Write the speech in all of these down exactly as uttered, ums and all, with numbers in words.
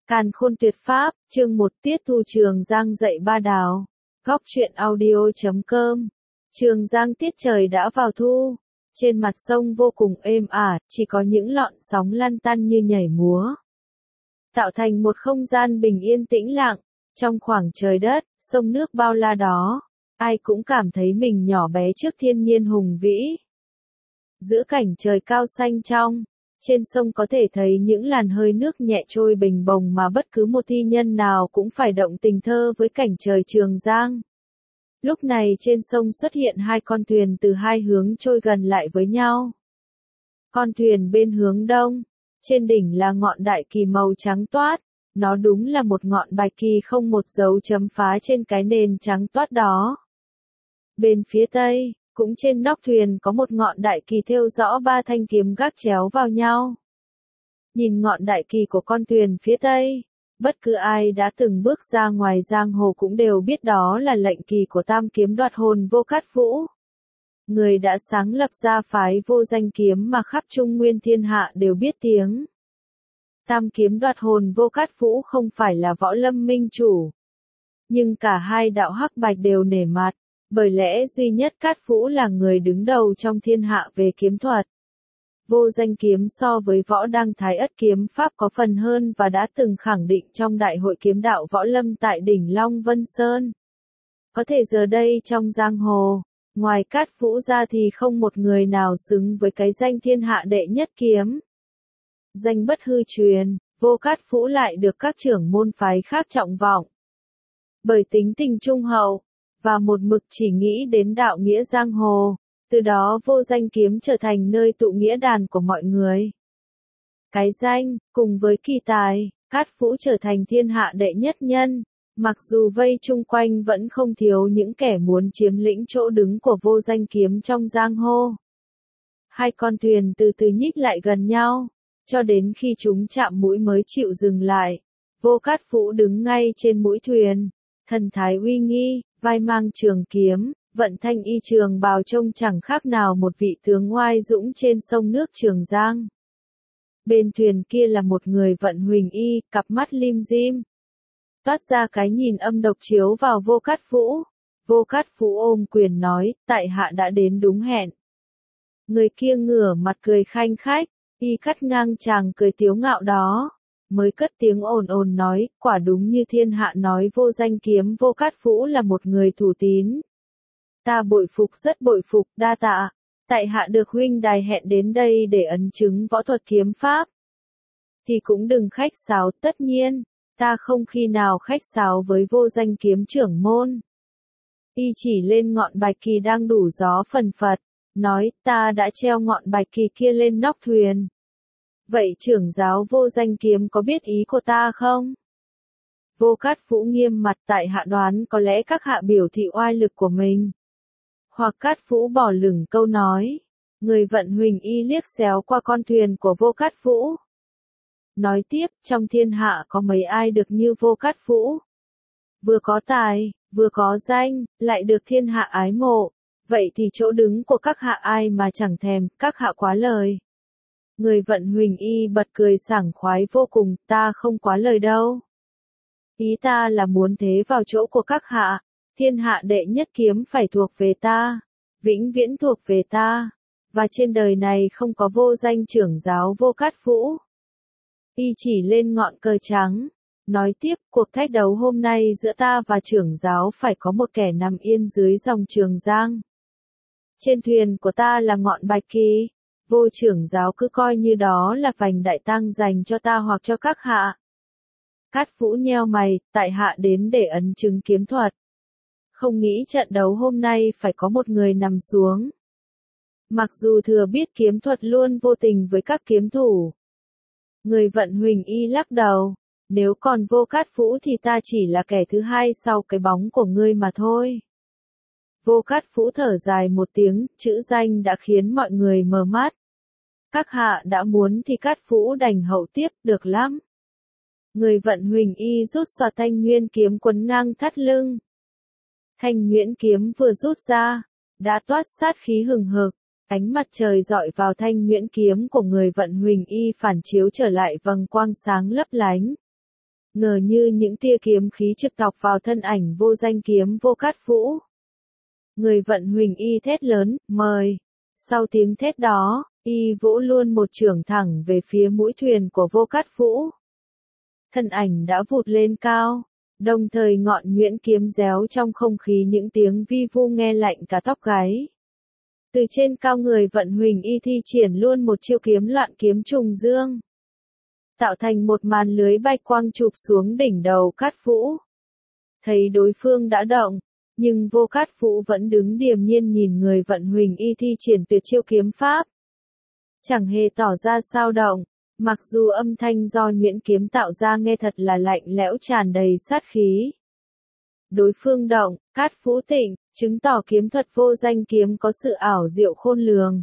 Càn khôn tuyệt pháp, chương một tiết thu Trường Giang dạy ba đào. Góc truyện audio chấm com. Trường Giang tiết trời đã vào thu. Trên mặt sông vô cùng êm ả, chỉ có những lọn sóng lăn tăn như nhảy múa. Tạo thành một không gian bình yên tĩnh lặng. Trong khoảng trời đất, sông nước bao la đó, ai cũng cảm thấy mình nhỏ bé trước thiên nhiên hùng vĩ. Giữa cảnh trời cao xanh trong, trên sông có thể thấy những làn hơi nước nhẹ trôi bình bồng mà bất cứ một thi nhân nào cũng phải động tình thơ với cảnh trời Trường Giang. Lúc này trên sông xuất hiện hai con thuyền từ hai hướng trôi gần lại với nhau. Con thuyền bên hướng đông, trên đỉnh là ngọn đại kỳ màu trắng toát, nó đúng là một ngọn bạch kỳ không một dấu chấm phá trên cái nền trắng toát đó. Bên phía tây, cũng trên nóc thuyền có một ngọn đại kỳ thêu rõ ba thanh kiếm gác chéo vào nhau. Nhìn ngọn đại kỳ của con thuyền phía tây, bất cứ ai đã từng bước ra ngoài giang hồ cũng đều biết đó là lệnh kỳ của tam kiếm đoạt hồn Vô Cát Vũ. Người đã sáng lập ra phái Vô Danh Kiếm mà khắp Trung Nguyên thiên hạ đều biết tiếng. Tam kiếm đoạt hồn Vô Cát Vũ không phải là võ lâm minh chủ, nhưng cả hai đạo hắc bạch đều nể mặt. Bởi lẽ duy nhất Cát Vũ là người đứng đầu trong thiên hạ về kiếm thuật. Vô Danh Kiếm so với Võ Đăng Thái Ất kiếm pháp có phần hơn và đã từng khẳng định trong Đại hội kiếm đạo võ lâm tại đỉnh Long Vân Sơn. Có thể giờ đây trong giang hồ, ngoài Cát Vũ ra thì không một người nào xứng với cái danh thiên hạ đệ nhất kiếm. Danh bất hư truyền, Vô Cát Vũ lại được các trưởng môn phái khác trọng vọng. Bởi tính tình trung hậu, và một mực chỉ nghĩ đến đạo nghĩa giang hồ, từ đó Vô Danh Kiếm trở thành nơi tụ nghĩa đàn của mọi người. Cái danh, cùng với kỳ tài, Cát Vũ trở thành thiên hạ đệ nhất nhân, mặc dù vây chung quanh vẫn không thiếu những kẻ muốn chiếm lĩnh chỗ đứng của Vô Danh Kiếm trong giang hồ. Hai con thuyền từ từ nhích lại gần nhau, cho đến khi chúng chạm mũi mới chịu dừng lại. Vô Cát Vũ đứng ngay trên mũi thuyền, thần thái uy nghi, vai mang trường kiếm, vận thanh y trường bào trông chẳng khác nào một vị tướng oai dũng trên sông nước Trường Giang. Bên thuyền kia là một người vận huỳnh y, cặp mắt lim dim, toát ra cái nhìn âm độc chiếu vào Vô Cát Vũ. Vô Cát Vũ ôm quyền nói, tại hạ đã đến đúng hẹn. Người kia ngửa mặt cười khanh khách, y cắt ngang chàng cười tiếu ngạo đó. Mới cất tiếng ồn ồn nói, quả đúng như thiên hạ nói Vô Danh Kiếm Vô Cát Vũ là một người thủ tín. Ta bội phục rất bội phục, đa tạ. Tại hạ được huynh đài hẹn đến đây để ấn chứng võ thuật kiếm pháp. Thì cũng đừng khách sáo, tất nhiên, ta không khi nào khách sáo với Vô Danh Kiếm trưởng môn. Y chỉ lên ngọn bạch kỳ đang đủ gió phần phật, nói, ta đã treo ngọn bạch kỳ kia lên nóc thuyền. Vậy trưởng giáo Vô Danh Kiếm có biết ý của ta không? Vô Cát Vũ nghiêm mặt, tại hạ đoán có lẽ các hạ biểu thị oai lực của mình. Hoặc Cát Vũ bỏ lửng câu nói. Người vận huỳnh y liếc xéo qua con thuyền của Vô Cát Vũ. Nói tiếp, trong thiên hạ có mấy ai được như Vô Cát Vũ. Vừa có tài, vừa có danh, lại được thiên hạ ái mộ. Vậy thì chỗ đứng của các hạ ai mà chẳng thèm, các hạ quá lời. Người vận huỳnh y bật cười sảng khoái vô cùng, ta không quá lời đâu. Ý ta là muốn thế vào chỗ của các hạ, thiên hạ đệ nhất kiếm phải thuộc về ta, vĩnh viễn thuộc về ta, và trên đời này không có vô danh trưởng giáo Vô Cát Vũ. Y chỉ lên ngọn cờ trắng, nói tiếp, cuộc thách đấu hôm nay giữa ta và trưởng giáo phải có một kẻ nằm yên dưới dòng Trường Giang. Trên thuyền của ta là ngọn bạch kỳ. Vô trưởng giáo cứ coi như đó là vành đại tang dành cho ta hoặc cho các hạ. Cát Vũ nheo mày, tại hạ đến để ấn chứng kiếm thuật. Không nghĩ trận đấu hôm nay phải có một người nằm xuống. Mặc dù thừa biết kiếm thuật luôn vô tình với các kiếm thủ. Người vận huỳnh y lắc đầu, nếu còn Vô Cát Vũ thì ta chỉ là kẻ thứ hai sau cái bóng của ngươi mà thôi. Vô Cát Vũ thở dài một tiếng, chữ danh đã khiến mọi người mờ mắt. Các hạ đã muốn thì Cát Vũ đành hậu tiếp, được lắm. Người vận huỳnh y rút xoạt thanh nguyên kiếm quấn ngang thắt lưng. Thanh nhuyễn kiếm vừa rút ra, đã toát sát khí hừng hực, ánh mặt trời dọi vào thanh nhuyễn kiếm của người vận huỳnh y phản chiếu trở lại vầng quang sáng lấp lánh. ngờ như những tia kiếm khí trực tọc vào thân ảnh vô danh kiếm Vô Cát Vũ. Người vận Huỳnh Y thét lớn, mời. Sau tiếng thét đó, y vỗ luôn một chưởng thẳng về phía mũi thuyền của Vô Cát Vũ. Thân ảnh đã vụt lên cao, đồng thời ngọn nhuyễn kiếm réo trong không khí những tiếng vi vu nghe lạnh cả tóc gáy. Từ trên cao người vận Huỳnh Y thi triển luôn một chiêu kiếm loạn kiếm trùng dương, tạo thành một màn lưới bạch quang chụp xuống đỉnh đầu Cát Vũ. Thấy đối phương đã động, nhưng Vô Cát Vũ vẫn đứng điềm nhiên nhìn người vận Huỳnh Y thi triển tuyệt chiêu kiếm pháp. Chẳng hề tỏ ra sao động, mặc dù âm thanh do nhuyễn kiếm tạo ra nghe thật là lạnh lẽo tràn đầy sát khí. Đối phương động, Cát Vũ tịnh, chứng tỏ kiếm thuật vô danh kiếm có sự ảo diệu khôn lường.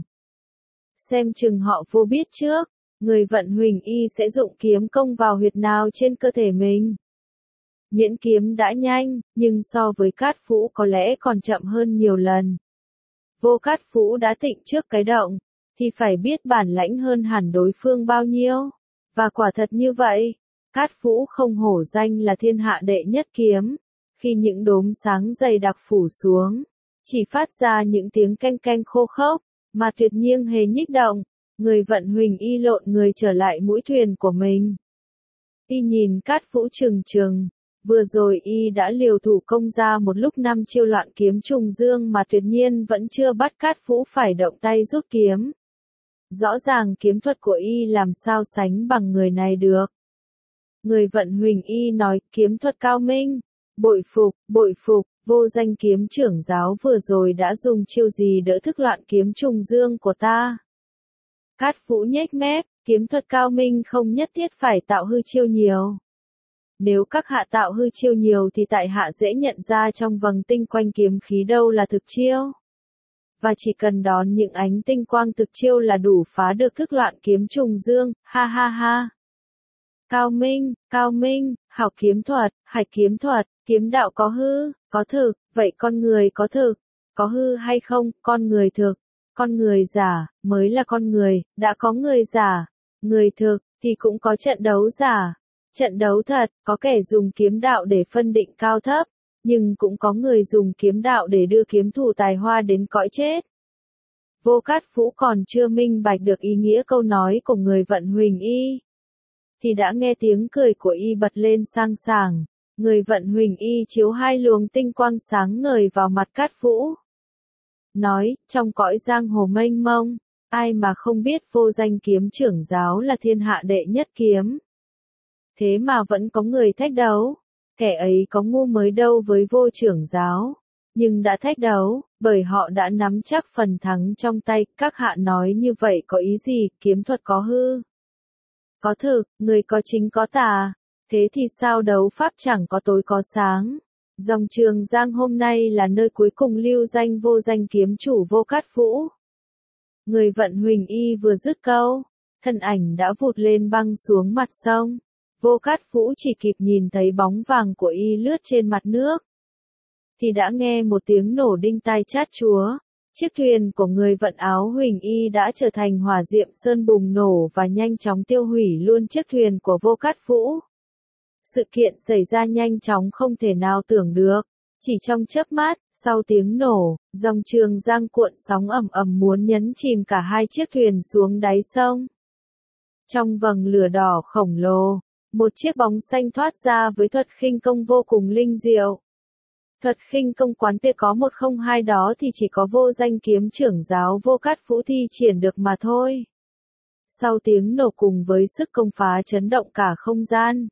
Xem chừng họ vô biết trước, người vận Huỳnh Y sẽ dụng kiếm công vào huyệt nào trên cơ thể mình. Nhuyễn kiếm đã nhanh, nhưng so với Cát Vũ có lẽ còn chậm hơn nhiều lần. Vô Cát Vũ đã tịnh trước cái động, thì phải biết bản lãnh hơn hẳn đối phương bao nhiêu. Và quả thật như vậy, Cát Vũ không hổ danh là thiên hạ đệ nhất kiếm. Khi những đốm sáng dày đặc phủ xuống, chỉ phát ra những tiếng canh canh khô khốc, mà tuyệt nhiên hề nhích động, người vận Huỳnh Y lộn người trở lại mũi thuyền của mình. Y nhìn Cát Vũ trừng trừng, vừa rồi y đã liều thủ công ra một lúc năm chiêu loạn kiếm trùng dương mà tuyệt nhiên vẫn chưa bắt Cát Vũ phải động tay rút kiếm. Rõ ràng kiếm thuật của y làm sao sánh bằng người này được. Người vận Huỳnh Y nói, kiếm thuật cao minh, bội phục, bội phục, vô danh kiếm trưởng giáo vừa rồi đã dùng chiêu gì đỡ thức loạn kiếm trùng dương của ta. Cát Vũ nhếch mép, kiếm thuật cao minh không nhất thiết phải tạo hư chiêu nhiều. Nếu các hạ tạo hư chiêu nhiều thì tại hạ dễ nhận ra trong vầng tinh quanh kiếm khí đâu là thực chiêu. Và chỉ cần đón những ánh tinh quang thực chiêu là đủ phá được thức loạn kiếm trùng dương, ha ha ha. Cao minh, cao minh, học kiếm thuật, hạch kiếm thuật, kiếm đạo có hư, có thực, vậy con người có thực, có hư hay không, con người thực, con người giả, mới là con người, đã có người giả, người thực, thì cũng có trận đấu giả. Trận đấu thật, có kẻ dùng kiếm đạo để phân định cao thấp, nhưng cũng có người dùng kiếm đạo để đưa kiếm thủ tài hoa đến cõi chết. Vô Cát Vũ còn chưa minh bạch được ý nghĩa câu nói của người vận Huỳnh Y, thì đã nghe tiếng cười của y bật lên sang sảng. Người vận Huỳnh Y chiếu hai luồng tinh quang sáng ngời vào mặt Cát Vũ. Nói, trong cõi giang hồ mênh mông, ai mà không biết vô danh kiếm trưởng giáo là thiên hạ đệ nhất kiếm. Thế mà vẫn có người thách đấu, kẻ ấy có ngu mới đâu với vô trưởng giáo, nhưng đã thách đấu, bởi họ đã nắm chắc phần thắng trong tay. Các hạ nói như vậy có ý gì, kiếm thuật có hư, có thực, người có chính có tà, thế thì sao đấu pháp chẳng có tối có sáng. Dòng Trường Giang hôm nay là nơi cuối cùng lưu danh vô danh kiếm chủ Vô Cát Vũ. Người vận Huỳnh Y vừa dứt câu, thân ảnh đã vụt lên băng xuống mặt sông. Vô Cát Vũ chỉ kịp nhìn thấy bóng vàng của y lướt trên mặt nước, thì đã nghe một tiếng nổ đinh tai chát chúa. Chiếc thuyền của người vận áo Huỳnh Y đã trở thành hỏa diệm sơn bùng nổ và nhanh chóng tiêu hủy luôn chiếc thuyền của Vô Cát Vũ. Sự kiện xảy ra nhanh chóng không thể nào tưởng được. Chỉ trong chớp mắt, sau tiếng nổ, dòng Trường Giang cuộn sóng ầm ầm muốn nhấn chìm cả hai chiếc thuyền xuống đáy sông. Trong vầng lửa đỏ khổng lồ, một chiếc bóng xanh thoát ra với thuật khinh công vô cùng linh diệu. Thuật khinh công quán tê có một không hai đó thì chỉ có vô danh kiếm trưởng giáo Vô Cát Vũ thi triển được mà thôi. Sau tiếng nổ cùng với sức công phá chấn động cả không gian,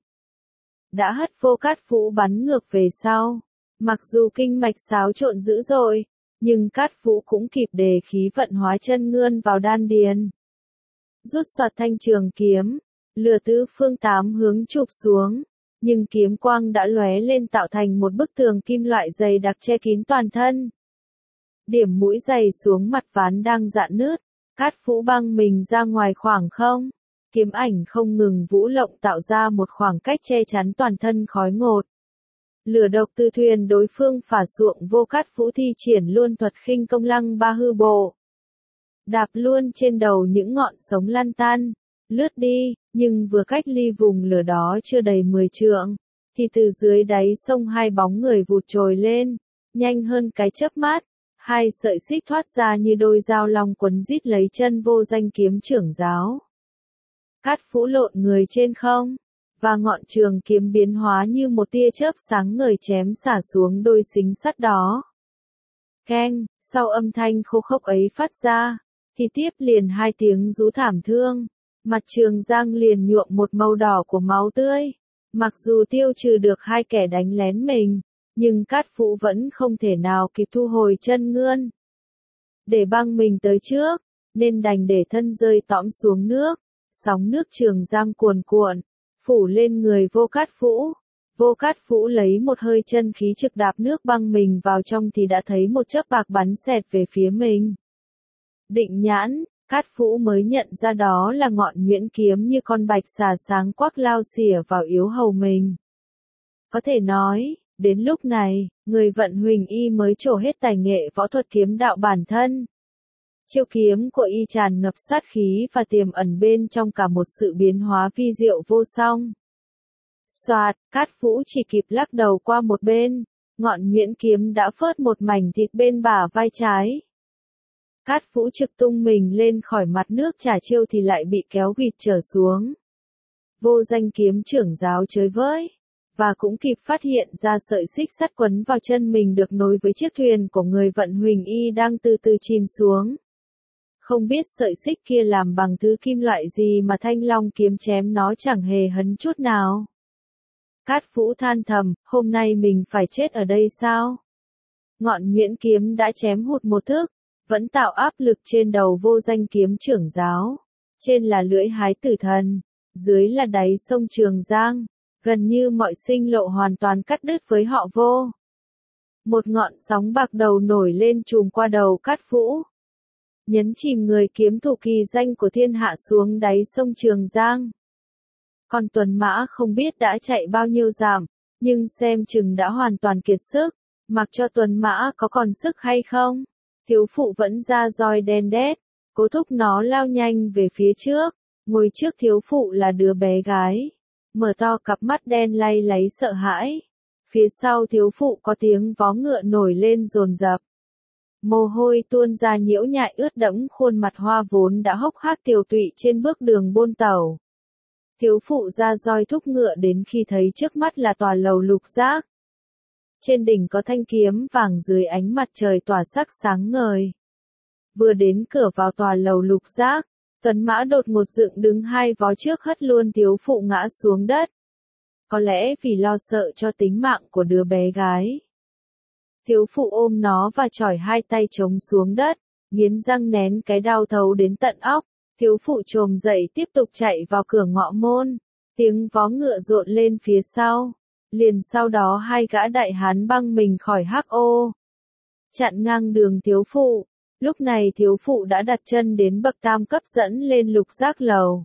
đã hất Vô Cát Vũ bắn ngược về sau. Mặc dù kinh mạch xáo trộn dữ dội, nhưng Cát Vũ cũng kịp đề khí vận hóa chân ngươn vào đan điền. Rút soạt thanh trường kiếm, lửa tứ phương tám hướng chụp xuống, nhưng kiếm quang đã lóe lên tạo thành một bức tường kim loại dày đặc che kín toàn thân. Điểm mũi giày xuống mặt ván đang rạn nứt, Cát Vũ băng mình ra ngoài khoảng không. Kiếm ảnh không ngừng vũ lộng tạo ra một khoảng cách che chắn toàn thân khói ngột. Lửa độc từ thuyền đối phương phả ruộng Vô Cát Vũ thi triển luôn thuật khinh công lăng ba hư bộ. Đạp luôn trên đầu những ngọn sống lăn tăn. lướt đi, nhưng vừa cách ly vùng lửa đó chưa đầy mười trượng, thì từ dưới đáy sông hai bóng người vụt trồi lên, nhanh hơn cái chớp mắt, hai sợi xích thoát ra như đôi dao long quấn rít lấy chân vô danh kiếm trưởng giáo. Cát Phũ lộn người trên không, và ngọn trường kiếm biến hóa như một tia chớp sáng ngời chém xả xuống đôi xính sắt đó. Keng, sau âm thanh khô khốc ấy phát ra, thì tiếp liền hai tiếng rú thảm thương, mặt Trường Giang liền nhuộm một màu đỏ của máu tươi. Mặc dù tiêu trừ được hai kẻ đánh lén mình, nhưng Cát Phũ vẫn không thể nào kịp thu hồi chân ngươn. Để băng mình tới trước, nên đành để thân rơi tõm xuống nước, sóng nước Trường Giang cuồn cuộn, phủ lên người Vô Cát Phũ. Vô Cát Phũ lấy một hơi chân khí trực đạp nước băng mình vào trong thì đã thấy một chớp bạc bắn xẹt về phía mình. Định nhãn, Cát Phũ mới nhận ra đó là ngọn nhuyễn kiếm như con bạch xà sáng quắc lao xỉa vào yếu hầu mình. Có thể nói, đến lúc này, người vận Huỳnh Y mới trổ hết tài nghệ võ thuật kiếm đạo bản thân. Chiêu kiếm của y tràn ngập sát khí và tiềm ẩn bên trong cả một sự biến hóa vi diệu vô song. Soạt, Cát Phũ chỉ kịp lắc đầu qua một bên, ngọn nhuyễn kiếm đã phớt một mảnh thịt bên bả vai trái. Cát Phũ trực tung mình lên khỏi mặt nước trả chiêu thì lại bị kéo gịt trở xuống. Vô danh kiếm trưởng giáo chới với, và cũng kịp phát hiện ra sợi xích sắt quấn vào chân mình được nối với chiếc thuyền của người vận Huỳnh Y đang từ từ chìm xuống. Không biết sợi xích kia làm bằng thứ kim loại gì mà thanh long kiếm chém nó chẳng hề hấn chút nào. Cát Phũ than thầm, hôm nay mình phải chết ở đây sao? Ngọn nhuyễn kiếm đã chém hụt một thước, vẫn tạo áp lực trên đầu vô danh kiếm trưởng giáo. Trên là lưỡi hái tử thần, dưới là đáy sông Trường Giang, gần như mọi sinh lộ hoàn toàn cắt đứt với họ Vô. Một ngọn sóng bạc đầu nổi lên trùm qua đầu Cát Phũ, nhấn chìm người kiếm thủ kỳ danh của thiên hạ xuống đáy sông Trường Giang. Còn Tuần Mã không biết đã chạy bao nhiêu dặm, nhưng xem chừng đã hoàn toàn kiệt sức, mặc cho Tuần Mã có còn sức hay không. Thiếu phụ vẫn ra roi đen đét, cố thúc nó lao nhanh về phía trước, ngồi trước thiếu phụ là đứa bé gái, mở to cặp mắt đen lay láy sợ hãi. Phía sau thiếu phụ có tiếng vó ngựa nổi lên dồn dập. Mồ hôi tuôn ra nhiễu nhại ướt đẫm khuôn mặt hoa vốn đã hốc hác tiều tụy trên bước đường buôn tàu. Thiếu phụ ra roi thúc ngựa đến khi thấy trước mắt là tòa lầu lục giác. Trên đỉnh có thanh kiếm vàng dưới ánh mặt trời tỏa sắc sáng ngời. Vừa đến cửa vào tòa lầu lục giác, Tuấn Mã đột ngột dựng đứng hai vó trước hất luôn thiếu phụ ngã xuống đất. Có lẽ vì lo sợ cho tính mạng của đứa bé gái. Thiếu phụ ôm nó và chỏi hai tay chống xuống đất, nghiến răng nén cái đau thấu đến tận óc. Thiếu phụ trồm dậy tiếp tục chạy vào cửa ngọ môn, tiếng vó ngựa rộn lên phía sau. Liền sau đó hai gã đại hán băng mình khỏi hắc ô, chặn ngang đường thiếu phụ. Lúc này thiếu phụ đã đặt chân đến bậc tam cấp dẫn lên lục giác lầu.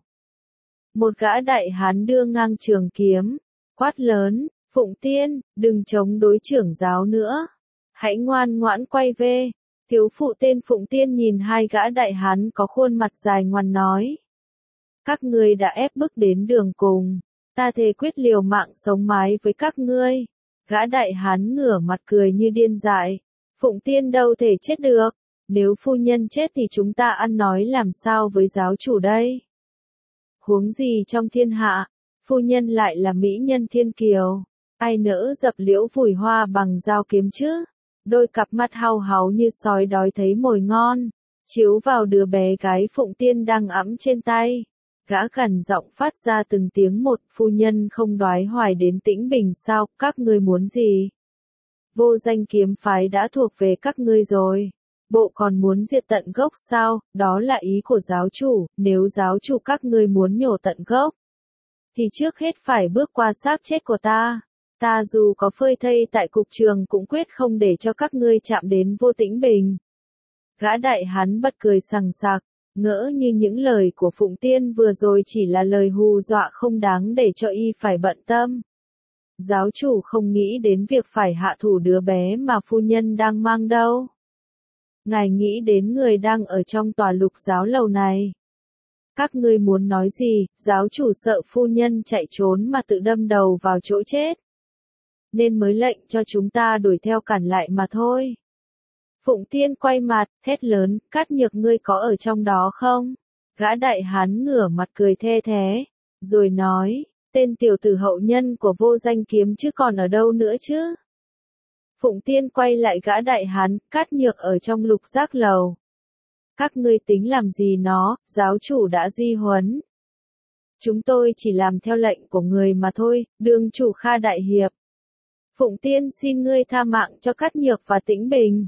Một gã đại hán đưa ngang trường kiếm, quát lớn, Phụng Tiên, đừng chống đối trưởng giáo nữa. Hãy ngoan ngoãn quay về. Thiếu phụ tên Phụng Tiên nhìn hai gã đại hán có khuôn mặt dài ngoằn nói. Các ngươi đã ép bức đến đường cùng. Ta thề quyết liều mạng sống mái với các ngươi. Gã đại hán ngửa mặt cười như điên dại. Phụng Tiên đâu thể chết được. Nếu phu nhân chết thì chúng ta ăn nói làm sao với giáo chủ đây? Huống gì trong thiên hạ, phu nhân lại là mỹ nhân thiên kiều. Ai nỡ dập liễu vùi hoa bằng dao kiếm chứ? Đôi cặp mắt hau háu như sói đói thấy mồi ngon, chiếu vào đứa bé gái Phụng Tiên đang ẵm trên tay. Gã gằn giọng phát ra từng tiếng một, phu nhân không đoái hoài đến Tĩnh Bình sao, các ngươi muốn gì? Vô danh kiếm phái đã thuộc về các ngươi rồi. Bộ còn muốn diệt tận gốc sao, đó là ý của giáo chủ, nếu giáo chủ các ngươi muốn nhổ tận gốc, thì trước hết phải bước qua xác chết của ta. Ta dù có phơi thây tại cục trường cũng quyết không để cho các ngươi chạm đến Vô Tĩnh Bình. Gã đại hán bật cười sằng sặc, ngỡ như những lời của Phụng Tiên vừa rồi chỉ là lời hù dọa không đáng để cho y phải bận tâm. Giáo chủ không nghĩ đến việc phải hạ thủ đứa bé mà phu nhân đang mang đâu. Ngài nghĩ đến người đang ở trong tòa lục giáo lầu này. Các ngươi muốn nói gì? Giáo chủ sợ phu nhân chạy trốn mà tự đâm đầu vào chỗ chết, nên mới lệnh cho chúng ta đuổi theo cản lại mà thôi. Phụng Tiên quay mặt, thét lớn, Cát Nhược ngươi có ở trong đó không? Gã đại hán ngửa mặt cười the thé, rồi nói, tên tiểu tử hậu nhân của Vô Danh Kiếm chứ còn ở đâu nữa chứ? Phụng Tiên quay lại gã đại hán, Cát Nhược ở trong Lục Giác Lầu. Các ngươi tính làm gì nó, giáo chủ đã di huấn. Chúng tôi chỉ làm theo lệnh của người mà thôi, đương chủ Kha đại hiệp. Phụng Tiên xin ngươi tha mạng cho Cát Nhược và Tĩnh Bình.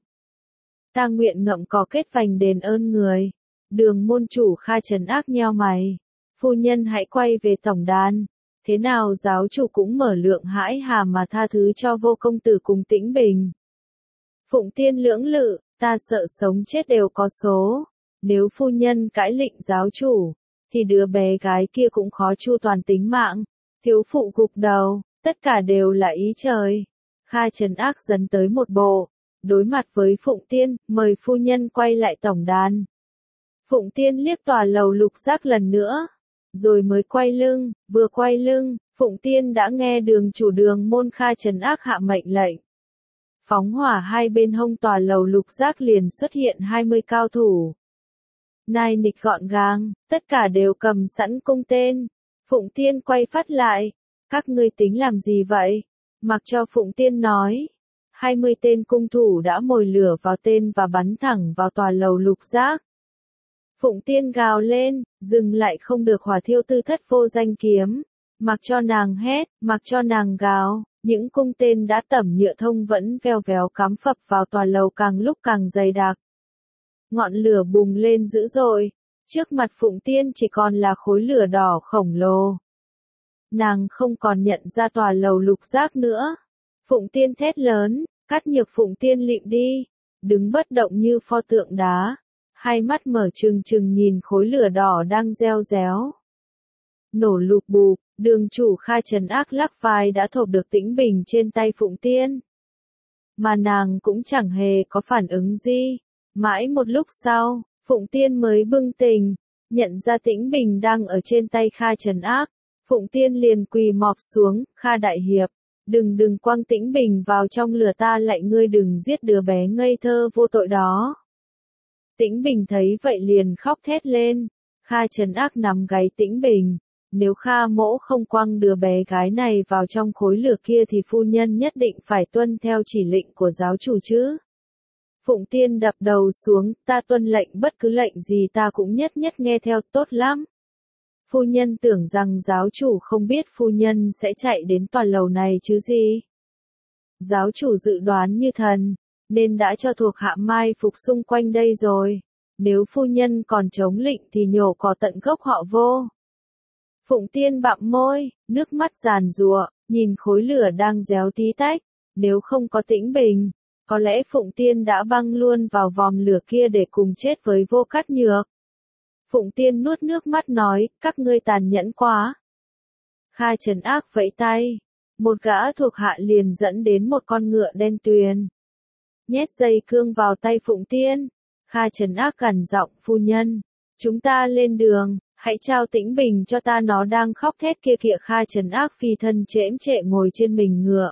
Ta nguyện ngậm cỏ kết vành đền ơn người. Đường môn chủ Kha trấn ác nheo mày. Phu nhân hãy quay về tổng đàn. Thế nào giáo chủ cũng mở lượng hãi hàm mà tha thứ cho Vô công tử cùng Tĩnh Bình. Phụng Tiên lưỡng lự, ta sợ sống chết đều có số. Nếu phu nhân cãi lệnh giáo chủ, thì đứa bé gái kia cũng khó chu toàn tính mạng. Thiếu phụ gục đầu, tất cả đều là ý trời. Kha trấn ác dần tới một bộ, đối mặt với Phụng Tiên, mời phu nhân quay lại tổng đàn. Phụng Tiên liếc tòa lầu Lục Giác lần nữa, rồi mới quay lưng, vừa quay lưng, Phụng Tiên đã nghe đường chủ đường môn Kha trấn ác hạ mệnh lệnh. Phóng hỏa hai bên hông tòa lầu Lục Giác liền xuất hiện hai mươi cao thủ. Nai nịch gọn gàng, tất cả đều cầm sẵn cung tên. Phụng Tiên quay phát lại, các ngươi tính làm gì vậy? Mặc cho Phụng Tiên nói. hai mươi tên cung thủ đã mồi lửa vào tên và bắn thẳng vào tòa lầu Lục Giác. Phụng Tiên gào lên, dừng lại không được hỏa thiêu tư thất Vô Danh Kiếm. Mặc cho nàng hét, mặc cho nàng gào, những cung tên đã tẩm nhựa thông vẫn veo véo cắm phập vào tòa lầu càng lúc càng dày đặc. Ngọn lửa bùng lên dữ dội, trước mặt Phụng Tiên chỉ còn là khối lửa đỏ khổng lồ. Nàng không còn nhận ra tòa lầu Lục Giác nữa. Phụng Tiên thét lớn, Cát Nhược. Phụng Tiên lịm đi, đứng bất động như pho tượng đá, hai mắt mở trừng trừng nhìn khối lửa đỏ đang reo réo. Nổ lục bụp, đường chủ Kha trấn ác lắc vai đã thộp được Tĩnh Bình trên tay Phụng Tiên. Mà nàng cũng chẳng hề có phản ứng gì. Mãi một lúc sau, Phụng Tiên mới bừng tỉnh, nhận ra Tĩnh Bình đang ở trên tay Kha trấn ác. Phụng Tiên liền quỳ mọp xuống, Kha đại hiệp, đừng đừng quăng Tĩnh Bình vào trong lửa, ta lạy ngươi đừng giết đứa bé ngây thơ vô tội đó. Tĩnh Bình thấy vậy liền khóc thét lên. Kha trấn ác nắm gáy Tĩnh Bình, nếu Kha mỗ không quăng đứa bé gái này vào trong khối lửa kia thì phu nhân nhất định phải tuân theo chỉ lệnh của giáo chủ chứ. Phụng Tiên đập đầu xuống, ta tuân lệnh, bất cứ lệnh gì ta cũng nhất nhất nghe theo, tốt lắm. Phu nhân tưởng rằng giáo chủ không biết phu nhân sẽ chạy đến tòa lầu này chứ gì. Giáo chủ dự đoán như thần, nên đã cho thuộc hạ mai phục xung quanh đây rồi. Nếu phu nhân còn chống lệnh thì nhổ cỏ tận gốc họ Vô. Phụng Tiên bặm môi, nước mắt giàn giụa, nhìn khối lửa đang réo tí tách. Nếu không có Tĩnh Bình, có lẽ Phụng Tiên đã băng luôn vào vòm lửa kia để cùng chết với Vô Cát Nhược. Phụng Tiên nuốt nước mắt nói, các ngươi tàn nhẫn quá. Kha trấn ác vẫy tay, một gã thuộc hạ liền dẫn đến một con ngựa đen tuyền. Nhét dây cương vào tay Phụng Tiên. Kha trấn ác gằn giọng, phu nhân, chúng ta lên đường, hãy trao Tĩnh Bình cho ta, nó đang khóc thét kia kìa. Kha trấn ác phi thân chễm chệ ngồi trên mình ngựa.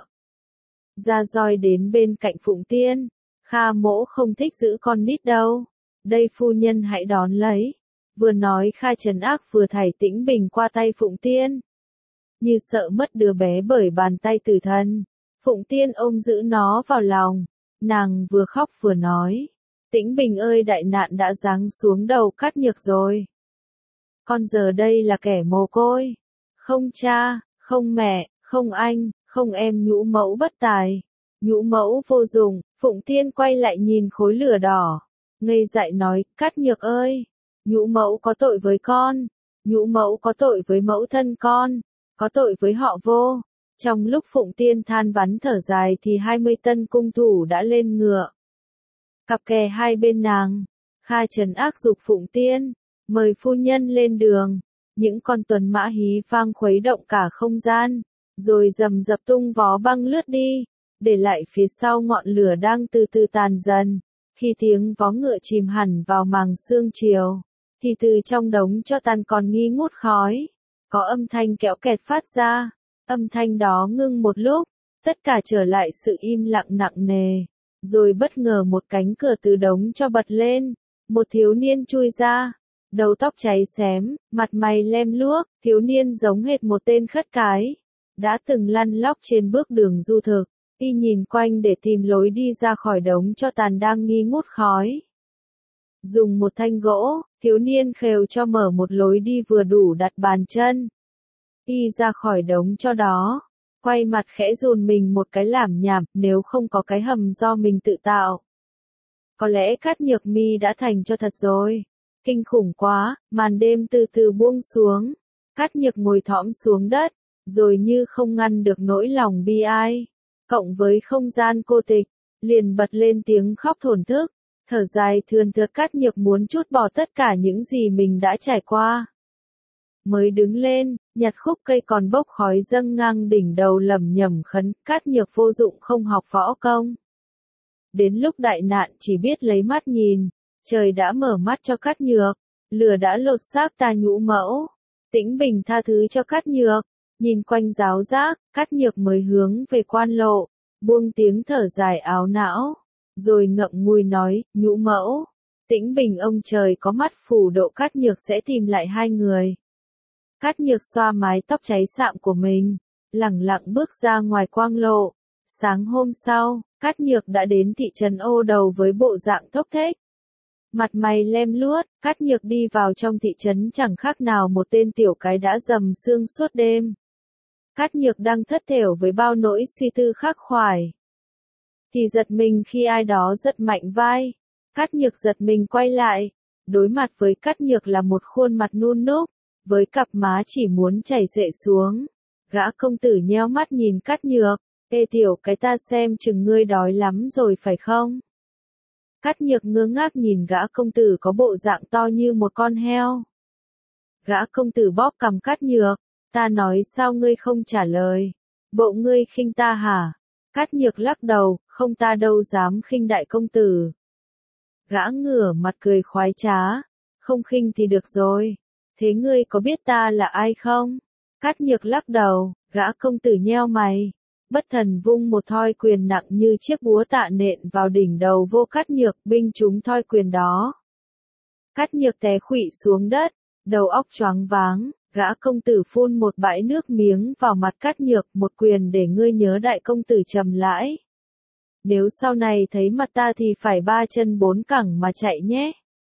Ra roi đến bên cạnh Phụng Tiên. Kha mỗ không thích giữ con nít đâu. Đây phu nhân hãy đón lấy. Vừa nói Kha trấn ác vừa thảy Tĩnh Bình qua tay Phụng Tiên. Như sợ mất đứa bé bởi bàn tay tử thần, Phụng Tiên ôm giữ nó vào lòng. Nàng vừa khóc vừa nói. Tĩnh Bình ơi, đại nạn đã giáng xuống đầu Cát Nhược rồi. Con giờ đây là kẻ mồ côi. Không cha, không mẹ, không anh, không em, nhũ mẫu bất tài. Nhũ mẫu vô dụng. Phụng Tiên quay lại nhìn khối lửa đỏ. Ngây dại nói, Cát Nhược ơi. Nhũ mẫu có tội với con. Nhũ mẫu có tội với mẫu thân con. Có tội với họ Vô. Trong lúc Phụng Tiên than vãn thở dài thì hai mươi tân cung thủ đã lên ngựa. Cặp kè hai bên nàng. Kha trấn ác giục Phụng Tiên, mời phu nhân lên đường. Những con tuần mã hí vang khuấy động cả không gian, rồi rầm rập tung vó băng lướt đi, để lại phía sau ngọn lửa đang từ từ tàn dần. Khi tiếng vó ngựa chìm hẳn vào màng sương chiều, thì từ trong đống cho tàn còn nghi ngút khói. Có âm thanh kéo kẹt phát ra. Âm thanh đó ngưng một lúc, tất cả trở lại sự im lặng nặng nề. Rồi bất ngờ một cánh cửa từ đống cho bật lên. Một thiếu niên chui ra. Đầu tóc cháy xém, mặt mày lem luốc, thiếu niên giống hệt một tên khất cái. Đã từng lăn lóc trên bước đường du thực. Y nhìn quanh để tìm lối đi ra khỏi đống cho tàn đang nghi ngút khói. Dùng một thanh gỗ, thiếu niên khều cho mở một lối đi vừa đủ đặt bàn chân. Y ra khỏi đống cho đó, quay mặt khẽ dồn mình một cái lảm nhảm, nếu không có cái hầm do mình tự tạo. Có lẽ Cát Nhược Mi đã thành cho thật rồi. Kinh khủng quá, màn đêm từ từ buông xuống. Cát Nhược ngồi thõm xuống đất, rồi như không ngăn được nỗi lòng bi ai. Cộng với không gian cô tịch, liền bật lên tiếng khóc thổn thức. Thở dài thườn thượt Cát Nhược muốn trút bỏ tất cả những gì mình đã trải qua. Mới đứng lên, nhặt khúc cây còn bốc khói dâng ngang đỉnh đầu lẩm nhẩm khấn, Cát Nhược vô dụng không học võ công. Đến lúc đại nạn chỉ biết lấy mắt nhìn, trời đã mở mắt cho Cát Nhược, lửa đã lột xác ta nhũ mẫu. Tĩnh Bình tha thứ cho Cát Nhược, nhìn quanh giáo giác, Cát Nhược mới hướng về quan lộ, buông tiếng thở dài áo não. Rồi ngậm ngùi nói, nhũ mẫu, Tĩnh Bình ông trời có mắt phù độ Cát Nhược sẽ tìm lại hai người. Cát Nhược xoa mái tóc cháy sạm của mình, lẳng lặng bước ra ngoài quang lộ. Sáng hôm sau, Cát Nhược đã đến thị trấn Ô Đầu với bộ dạng thốc thếch. Mặt mày lem luốt, Cát Nhược đi vào trong thị trấn chẳng khác nào một tên tiểu cái đã dầm sương suốt đêm. Cát Nhược đang thất thểu với bao nỗi suy tư khắc khoải. Thì giật mình khi ai đó giật mạnh vai. Cát Nhược giật mình quay lại. Đối mặt với Cát Nhược là một khuôn mặt nun núc, với cặp má chỉ muốn chảy rệ xuống. Gã công tử nheo mắt nhìn Cát Nhược. Ê tiểu cái ta xem chừng ngươi đói lắm rồi phải không? Cát Nhược ngơ ngác nhìn gã công tử có bộ dạng to như một con heo. Gã công tử bóp cằm Cát Nhược. Ta nói sao ngươi không trả lời? Bộ ngươi khinh ta hả? Cát Nhược lắc đầu, không ta đâu dám khinh đại công tử. Gã ngửa mặt cười khoái trá. Không khinh thì được rồi. Thế ngươi có biết ta là ai không? Cát Nhược lắc đầu, gã công tử nheo mày. Bất thần vung một thoi quyền nặng như chiếc búa tạ nện vào đỉnh đầu vô Cát Nhược, binh trúng thoi quyền đó. Cát Nhược té khuỵu xuống đất, đầu óc choáng váng, gã công tử phun một bãi nước miếng vào mặt Cát Nhược, một quyền để ngươi nhớ đại công tử Trầm Lãi. Nếu sau này thấy mặt ta thì phải ba chân bốn cẳng mà chạy nhé.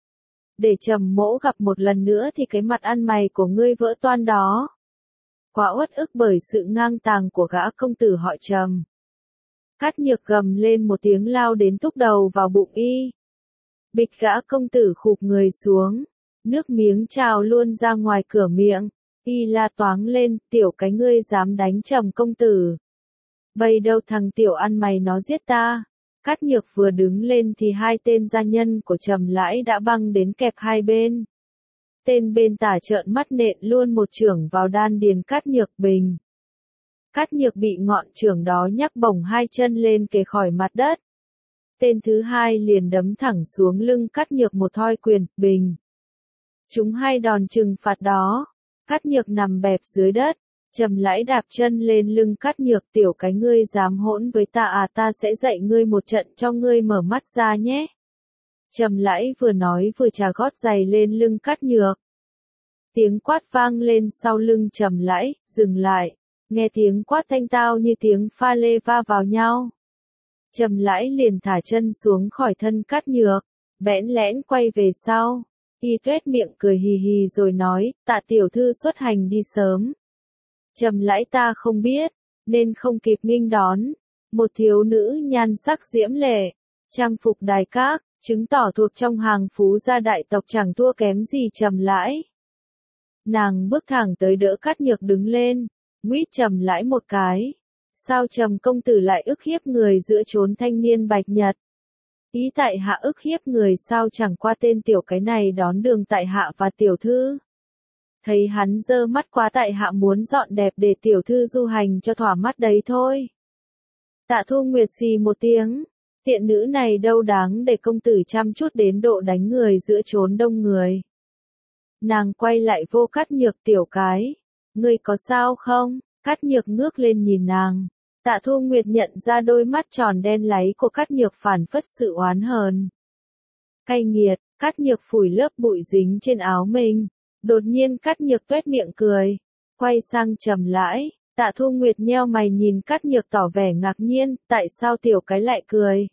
Để Trầm mỗ gặp một lần nữa thì cái mặt ăn mày của ngươi vỡ toang đó. Quá uất ức bởi sự ngang tàng của gã công tử họ Trầm. Cát Nhược gầm lên một tiếng lao đến thúc đầu vào bụng y. Bịch gã công tử khụp người xuống. Nước miếng trào luôn ra ngoài cửa miệng. Y la toáng lên, tiểu cái ngươi dám đánh Trầm công tử. Bây đâu thằng tiểu ăn mày nó giết ta. Cát Nhược vừa đứng lên thì hai tên gia nhân của Trầm Lãi đã băng đến kẹp hai bên. Tên bên tả trợn mắt nện luôn một chưởng vào đan điền Cát Nhược bình. Cát Nhược bị ngọn chưởng đó nhắc bổng hai chân lên kề khỏi mặt đất. Tên thứ hai liền đấm thẳng xuống lưng Cát Nhược một thoi quyền, bình. Chúng hai đòn trừng phạt đó. Cát Nhược nằm bẹp dưới đất. Trầm Lãi đạp chân lên lưng Cát Nhược, tiểu cái ngươi dám hỗn với ta à, ta sẽ dạy ngươi một trận cho ngươi mở mắt ra nhé. Trầm Lãi vừa nói vừa chà gót giày lên lưng Cát Nhược. Tiếng quát vang lên sau lưng Trầm Lãi, dừng lại. Nghe tiếng quát thanh tao như tiếng pha lê va vào nhau. Trầm Lãi liền thả chân xuống khỏi thân Cát Nhược, bẽn lẽn quay về sau. Y tuét miệng cười hì hì rồi nói, tạ tiểu thư xuất hành đi sớm. Trầm Lãi ta không biết, nên không kịp nghênh đón. Một thiếu nữ nhan sắc diễm lệ, trang phục đài các, chứng tỏ thuộc trong hàng phú gia đại tộc chẳng thua kém gì Trầm Lãi. Nàng bước thẳng tới đỡ Cát Nhược đứng lên, nguýt Trầm Lãi một cái. Sao Trầm công tử lại ức hiếp người giữa chốn thanh niên bạch nhật? Ý tại hạ ức hiếp người sao chẳng qua tên tiểu cái này đón đường tại hạ và tiểu thư. Thấy hắn dơ mắt quá tại hạ muốn dọn đẹp để tiểu thư du hành cho thỏa mắt đấy thôi. Tạ Thu Nguyệt xì một tiếng, tiện nữ này đâu đáng để công tử chăm chút đến độ đánh người giữa chốn đông người. Nàng quay lại Vô Cát Nhược, tiểu cái. Ngươi có sao không? Cát Nhược ngước lên nhìn nàng. Tạ Thu Nguyệt nhận ra đôi mắt tròn đen láy của Cát Nhược phản phất sự oán hờn. Cay nghiệt, Cát Nhược phủi lớp bụi dính trên áo mình. Đột nhiên Cát Nhược tuét miệng cười. Quay sang Trầm Lãi, Tạ Thu Nguyệt nheo mày nhìn Cát Nhược tỏ vẻ ngạc nhiên, tại sao tiểu cái lại cười?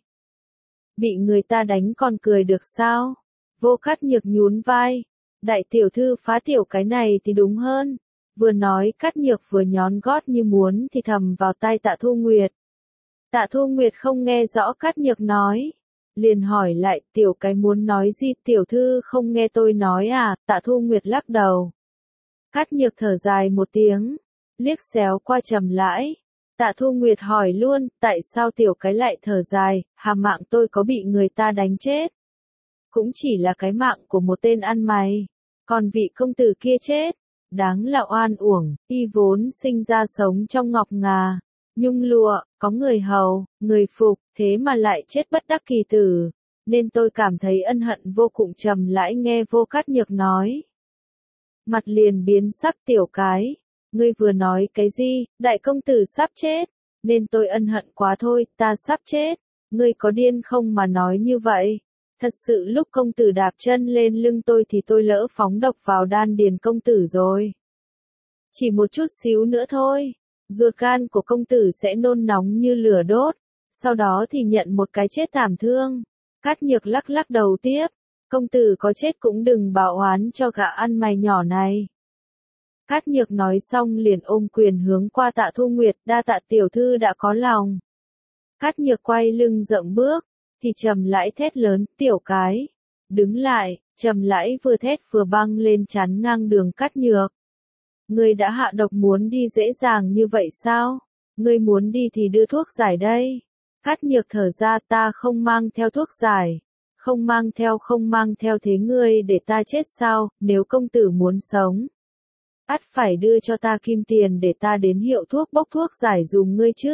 Bị người ta đánh còn cười được sao? Vô Cát Nhược nhún vai. Đại tiểu thư phá tiểu cái này thì đúng hơn. Vừa nói Cát Nhược vừa nhón gót như muốn thì thầm vào tai Tạ Thu Nguyệt. Tạ Thu Nguyệt không nghe rõ Cát Nhược nói. Liền hỏi lại, tiểu cái muốn nói gì? Tiểu thư không nghe tôi nói à? Tạ Thu Nguyệt lắc đầu. Cát Nhược thở dài một tiếng, liếc xéo qua Trầm Lãi. Tạ Thu Nguyệt hỏi luôn, tại sao tiểu cái lại thở dài? Hà mạng tôi có bị người ta đánh chết? Cũng chỉ là cái mạng của một tên ăn mày. Còn vị công tử kia chết, đáng là oan uổng, y vốn sinh ra sống trong ngọc ngà, nhung lụa, có người hầu, người phục, thế mà lại chết bất đắc kỳ tử, nên tôi cảm thấy ân hận vô cùng. Trầm Lãi nghe Vô Cát Nhược nói, mặt liền biến sắc. Tiểu cái, ngươi vừa nói cái gì? Đại công tử sắp chết, nên tôi ân hận quá thôi. Ta sắp chết, ngươi có điên không mà nói như vậy? Thật sự lúc công tử đạp chân lên lưng tôi thì tôi lỡ phóng độc vào đan điền công tử rồi. Chỉ một chút xíu nữa thôi, ruột gan của công tử sẽ nôn nóng như lửa đốt, sau đó thì nhận một cái chết thảm thương. Cát Nhược lắc lắc đầu tiếp, công tử có chết cũng đừng báo oán cho gã ăn mày nhỏ này. Cát Nhược nói xong liền ôm quyền hướng qua Tạ Thu Nguyệt, đa tạ tiểu thư đã có lòng. Cát Nhược quay lưng dậm bước, thì Trầm Lãi thét lớn, tiểu cái, đứng lại. Trầm Lãi vừa thét vừa băng lên chắn ngang đường Cát Nhược. Ngươi đã hạ độc muốn đi dễ dàng như vậy sao? Ngươi muốn đi thì đưa thuốc giải đây. Cát Nhược thở ra, ta không mang theo thuốc giải. Không mang theo không mang theo thế ngươi để ta chết sao? Nếu công tử muốn sống, ắt phải đưa cho ta kim tiền để ta đến hiệu thuốc bốc thuốc giải dùm ngươi chứ.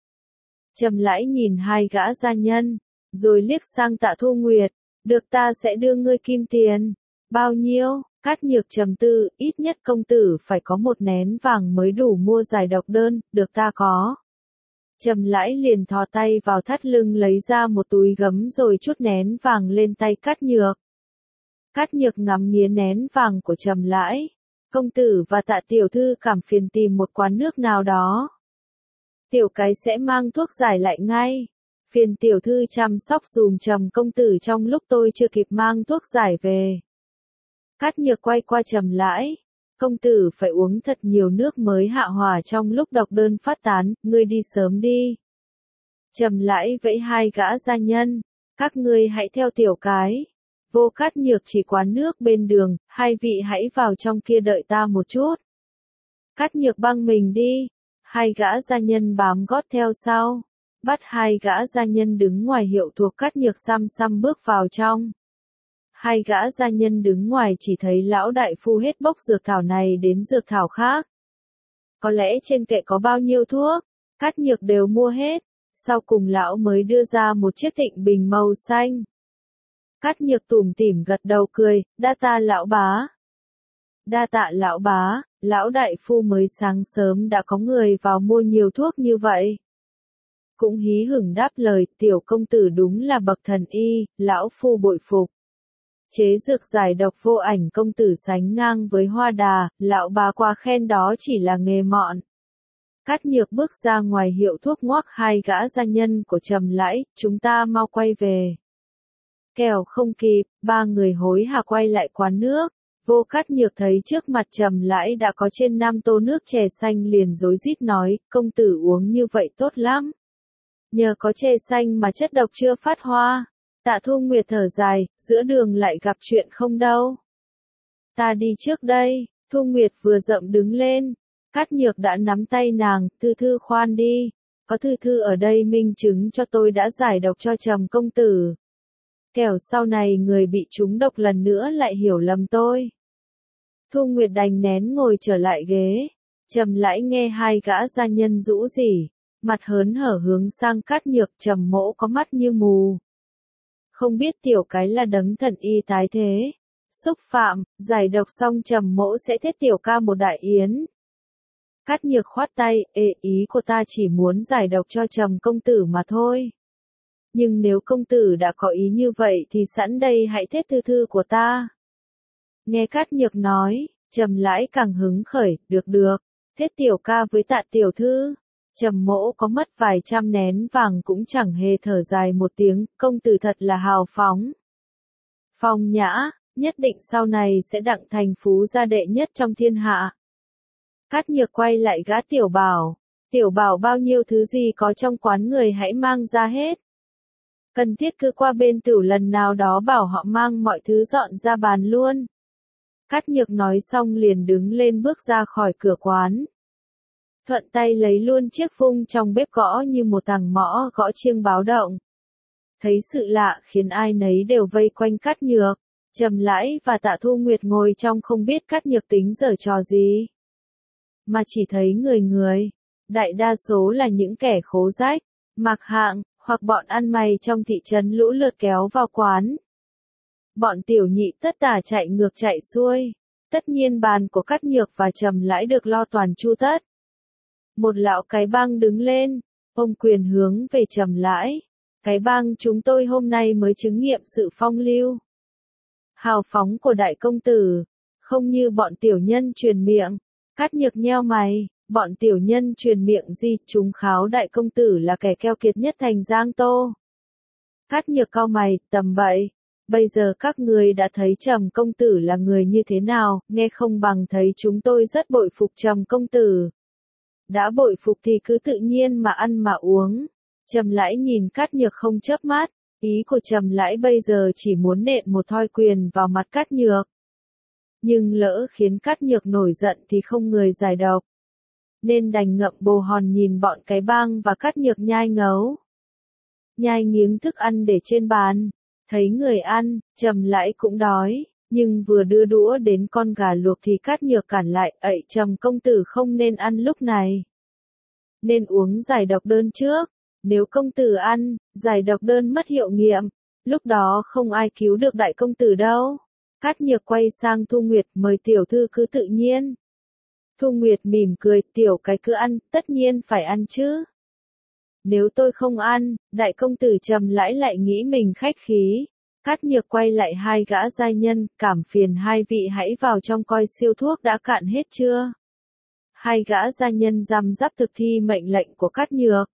Trầm Lãi nhìn hai gã gia nhân, rồi liếc sang Tạ Thu Nguyệt, được, ta sẽ đưa ngươi kim tiền. Bao nhiêu? Cát Nhược trầm tư, ít nhất công tử phải có một nén vàng mới đủ mua giải độc đơn, được, ta có. Trầm Lãi liền thò tay vào thắt lưng lấy ra một túi gấm rồi trút nén vàng lên tay Cát Nhược. Cát Nhược ngắm nghía nén vàng của Trầm Lãi. Công tử và Tạ tiểu thư cảm phiền tìm một quán nước nào đó. Tiểu cái sẽ mang thuốc giải lại ngay. Phiền tiểu thư chăm sóc dùm Trầm công tử trong lúc tôi chưa kịp mang thuốc giải về. Cát Nhược quay qua Trầm Lãi. Công tử phải uống thật nhiều nước mới hạ hỏa trong lúc độc đơn phát tán, ngươi đi sớm đi. Trầm Lãi vẫy hai gã gia nhân, các ngươi hãy theo tiểu cái. Vô Cát Nhược chỉ quán nước bên đường, hai vị hãy vào trong kia đợi ta một chút. Cát Nhược băng mình đi, hai gã gia nhân bám gót theo sau, bắt hai gã gia nhân đứng ngoài hiệu thuộc. Cát Nhược xăm xăm bước vào trong. Hai gã gia nhân đứng ngoài chỉ thấy lão đại phu hết bốc dược thảo này đến dược thảo khác. Có lẽ trên kệ có bao nhiêu thuốc, Cát Nhược đều mua hết, sau cùng lão mới đưa ra một chiếc thịnh bình màu xanh. Cát Nhược tủm tỉm gật đầu cười, đa tạ lão bá. Đa tạ lão bá, lão đại phu mới sáng sớm đã có người vào mua nhiều thuốc như vậy. Cũng hí hửng đáp lời, tiểu công tử đúng là bậc thần y, lão phu bội phục. Chế dược giải độc vô ảnh công tử sánh ngang với Hoa Đà, lão bá qua khen đó chỉ là nghề mọn. Cát Nhược bước ra ngoài hiệu thuốc ngoắc hai gã gia nhân của Trầm Lãi, chúng ta mau quay về. Kẻo không kịp, ba người hối hả quay lại quán nước. Vô Cát Nhược thấy trước mặt Trầm Lãi đã có trên năm tô nước chè xanh liền rối rít nói, công tử uống như vậy tốt lắm. Nhờ có chè xanh mà chất độc chưa phát hoa. Tạ Thu Nguyệt thở dài, giữa đường lại gặp chuyện không đâu. Ta đi trước đây. Thu Nguyệt vừa dậm đứng lên. Cát Nhược đã nắm tay nàng, thư thư khoan đi. Có thư thư ở đây minh chứng cho tôi đã giải độc cho Trầm công tử. Kẻo sau này người bị trúng độc lần nữa lại hiểu lầm tôi. Thu Nguyệt đành nén ngồi trở lại ghế. Trầm Lãi nghe hai gã gia nhân rũ rỉ, mặt hớn hở hướng sang Cát Nhược. Trầm mỗ có mắt như mù. Không biết tiểu cái là đấng thần y tái thế. Xúc phạm, giải độc xong Trầm Mỗ sẽ thiết tiểu ca một đại yến. Cát Nhược khoát tay, ê, ý của ta chỉ muốn giải độc cho Trầm công tử mà thôi. Nhưng nếu công tử đã có ý như vậy thì sẵn đây hãy thiết thư thư của ta. Nghe Cát Nhược nói, Trầm Lãi càng hứng khởi, được được, thiết tiểu ca với Tạ tiểu thư. Trầm Mỗ có mất vài trăm nén vàng cũng chẳng hề thở dài một tiếng, công tử thật là hào phóng. Phong nhã, nhất định sau này sẽ đặng thành phú gia đệ nhất trong thiên hạ. Cát Nhược quay lại gã Tiểu Bảo, Tiểu Bảo bao nhiêu thứ gì có trong quán người hãy mang ra hết. Cần thiết cứ qua bên Tửu lần nào đó bảo họ mang mọi thứ dọn ra bàn luôn. Cát Nhược nói xong liền đứng lên bước ra khỏi cửa quán. Thuận tay lấy luôn chiếc phung trong bếp gõ như một thằng mõ gõ chiêng báo động. Thấy sự lạ khiến ai nấy đều vây quanh Cát Nhược, Trầm Lãi và Tạ Thu Nguyệt ngồi trong không biết Cát Nhược tính giở trò gì. Mà chỉ thấy người người, đại đa số là những kẻ khố rách, mặc hạng, hoặc bọn ăn mày trong thị trấn lũ lượt kéo vào quán. Bọn tiểu nhị tất tả chạy ngược chạy xuôi, tất nhiên bàn của Cát Nhược và Trầm Lãi được lo toàn chu tất. Một lão cái bang đứng lên, ông quyền hướng về Trầm Lãi. Cái bang chúng tôi hôm nay mới chứng nghiệm sự phong lưu, hào phóng của đại công tử, không như bọn tiểu nhân truyền miệng. Cát Nhược nheo mày, bọn tiểu nhân truyền miệng gì, chúng kháo đại công tử là kẻ keo kiệt nhất thành Giang Tô. Cát Nhược cau mày, tầm bậy, bây giờ các người đã thấy Trầm công tử là người như thế nào, nghe không bằng thấy chúng tôi rất bội phục Trầm công tử. Đã bội phục thì cứ tự nhiên mà ăn mà uống. Trầm Lãi nhìn Cát Nhược không chớp mắt, ý của Trầm Lãi bây giờ chỉ muốn nện một thoi quyền vào mặt Cát Nhược. Nhưng lỡ khiến Cát Nhược nổi giận thì không người giải độc. Nên đành ngậm bồ hòn nhìn bọn cái bang và Cát Nhược nhai ngấu. Nhai nghiếng thức ăn để trên bàn, thấy người ăn, Trầm Lãi cũng đói, nhưng vừa đưa đũa đến con gà luộc thì Cát Nhược cản lại, ậy Trầm công tử không nên ăn lúc này. Nên uống giải độc đơn trước. Nếu công tử ăn, giải độc đơn mất hiệu nghiệm, lúc đó không ai cứu được đại công tử đâu. Cát Nhược quay sang Thu Nguyệt, mời tiểu thư cứ tự nhiên. Thu Nguyệt mỉm cười, tiểu cái cứ ăn, tất nhiên phải ăn chứ. Nếu tôi không ăn, đại công tử Trầm Lãi lại nghĩ mình khách khí. Cát Nhược quay lại hai gã giai nhân, cảm phiền hai vị hãy vào trong coi siêu thuốc đã cạn hết chưa. Hai gã gia nhân răm rắp thực thi mệnh lệnh của Cát Nhược.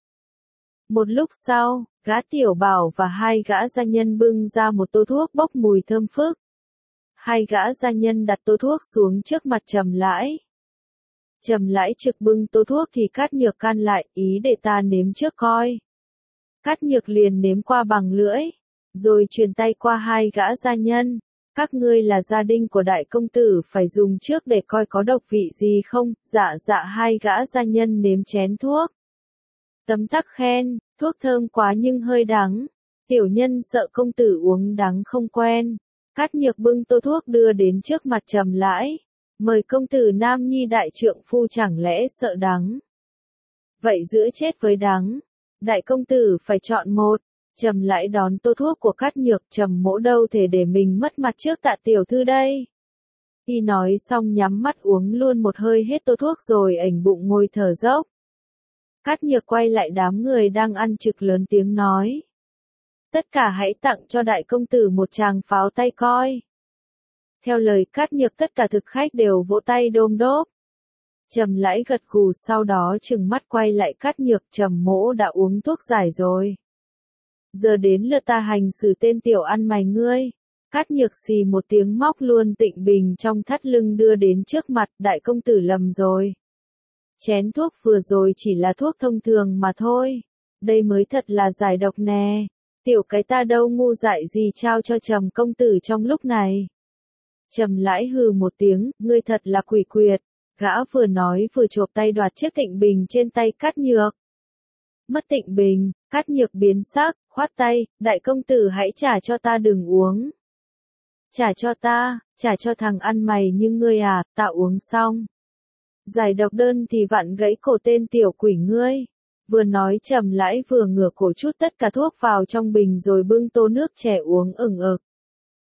Một lúc sau, gã Tiểu Bảo và hai gã gia nhân bưng ra một tô thuốc bốc mùi thơm phức. Hai gã gia nhân đặt tô thuốc xuống trước mặt Trầm Lãi. Trầm Lãi trực bưng tô thuốc thì Cát Nhược can lại, ý để ta nếm trước coi. Cát Nhược liền nếm qua bằng lưỡi, rồi truyền tay qua hai gã gia nhân. Các ngươi là gia đình của đại công tử, phải dùng trước để coi có độc vị gì không. Dạ dạ, hai gã gia nhân nếm chén thuốc. Tấm tắc khen, thuốc thơm quá nhưng hơi đắng. Tiểu nhân sợ công tử uống đắng không quen. Cát Nhược bưng tô thuốc đưa đến trước mặt Trầm Lãi. Mời công tử nam nhi đại trượng phu, chẳng lẽ sợ đắng? Vậy giữa chết với đắng, đại công tử phải chọn một. Trầm Lãi đón tô thuốc của Cát Nhược, Trầm mỗ đâu thể để mình mất mặt trước Tạ tiểu thư đây. Y nói xong nhắm mắt uống luôn một hơi hết tô thuốc rồi ảnh bụng ngồi thở dốc. Cát Nhược quay lại đám người đang ăn trực lớn tiếng nói. Tất cả hãy tặng cho đại công tử một tràng pháo tay coi. Theo lời Cát Nhược tất cả thực khách đều vỗ tay đôm đốp. Trầm Lãi gật gù, sau đó trừng mắt quay lại Cát Nhược, Trầm mỗ đã uống thuốc giải rồi. Giờ đến lượt ta hành xử tên tiểu ăn mày ngươi. Cát Nhược xì một tiếng móc luôn tịnh bình trong thắt lưng đưa đến trước mặt, đại công tử lầm rồi. Chén thuốc vừa rồi chỉ là thuốc thông thường mà thôi. Đây mới thật là giải độc nè. Tiểu cái ta đâu ngu dại gì trao cho Trầm công tử trong lúc này. Trầm Lãi hừ một tiếng, ngươi thật là quỷ quyệt. Gã vừa nói vừa chộp tay đoạt chiếc tịnh bình trên tay Cát Nhược. Mất tịnh bình, Cát Nhược biến sắc, khoát tay, đại công tử hãy trả cho ta đừng uống. Trả cho ta, trả cho thằng ăn mày như ngươi à, ta uống xong. Giải độc đơn thì vặn gãy cổ tên tiểu quỷ ngươi. Vừa nói Trầm Lãi vừa ngửa cổ chút tất cả thuốc vào trong bình rồi bưng tô nước chè uống ửng ực.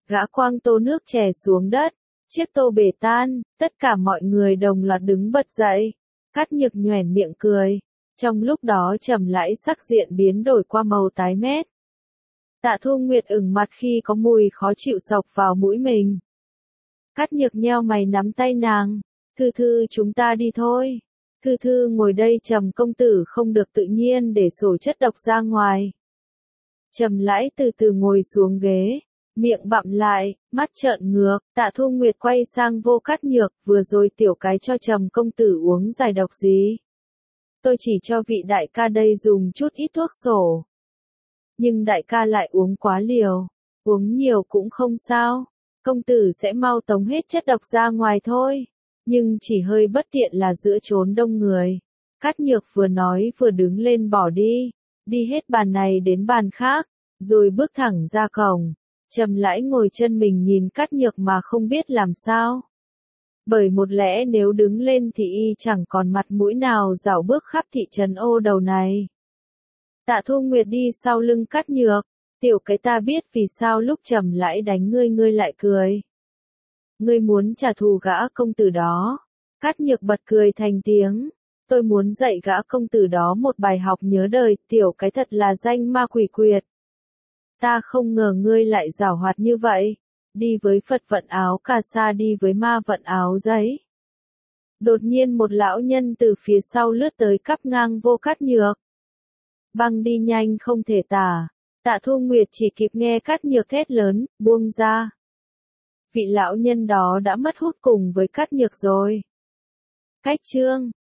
Gã quăng tô nước chè xuống đất, chiếc tô bể tan, tất cả mọi người đồng loạt đứng bật dậy. Cát Nhược nhoẻn miệng cười, trong lúc đó Trầm Lãi sắc diện biến đổi qua màu tái mét. Tạ Thu Nguyệt ửng mặt khi có mùi khó chịu xộc vào mũi mình. Cát Nhược nheo mày nắm tay nàng, Thư Thư chúng ta đi thôi. Thư Thư ngồi đây, Trầm công tử không được tự nhiên để sổ chất độc ra ngoài. Trầm Lãi từ từ ngồi xuống ghế, miệng bặm lại, mắt trợn ngược. Tạ Thu Nguyệt quay sang vô Cát Nhược, vừa rồi tiểu cái cho Trầm công tử uống giải độc gì? Tôi chỉ cho vị đại ca đây dùng chút ít thuốc sổ. Nhưng đại ca lại uống quá liều, uống nhiều cũng không sao, công tử sẽ mau tống hết chất độc ra ngoài thôi. Nhưng chỉ hơi bất tiện là giữa chốn đông người. Cát Nhược vừa nói vừa đứng lên bỏ đi, đi hết bàn này đến bàn khác, rồi bước thẳng ra cổng. Trầm Lãi ngồi chân mình nhìn Cát Nhược mà không biết làm sao. Bởi một lẽ nếu đứng lên thì y chẳng còn mặt mũi nào dạo bước khắp thị trấn ô đầu này. Tạ Thu Nguyệt đi sau lưng Cát Nhược, tiểu cái ta biết vì sao lúc Trầm Lãi đánh ngươi ngươi lại cười. Ngươi muốn trả thù gã công tử đó. Cát Nhược bật cười thành tiếng, tôi muốn dạy gã công tử đó một bài học nhớ đời, tiểu cái thật là danh ma quỷ quyệt. Ta không ngờ ngươi lại giảo hoạt như vậy, đi với Phật vận áo cà sa đi với ma vận áo giấy. Đột nhiên một lão nhân từ phía sau lướt tới cắp ngang vô Cát Nhược. Băng đi nhanh không thể tả, Tạ Thu Nguyệt chỉ kịp nghe Cát Nhược thét lớn, buông ra. Vị lão nhân đó đã mất hút cùng với Cát Nhược rồi. Cách chương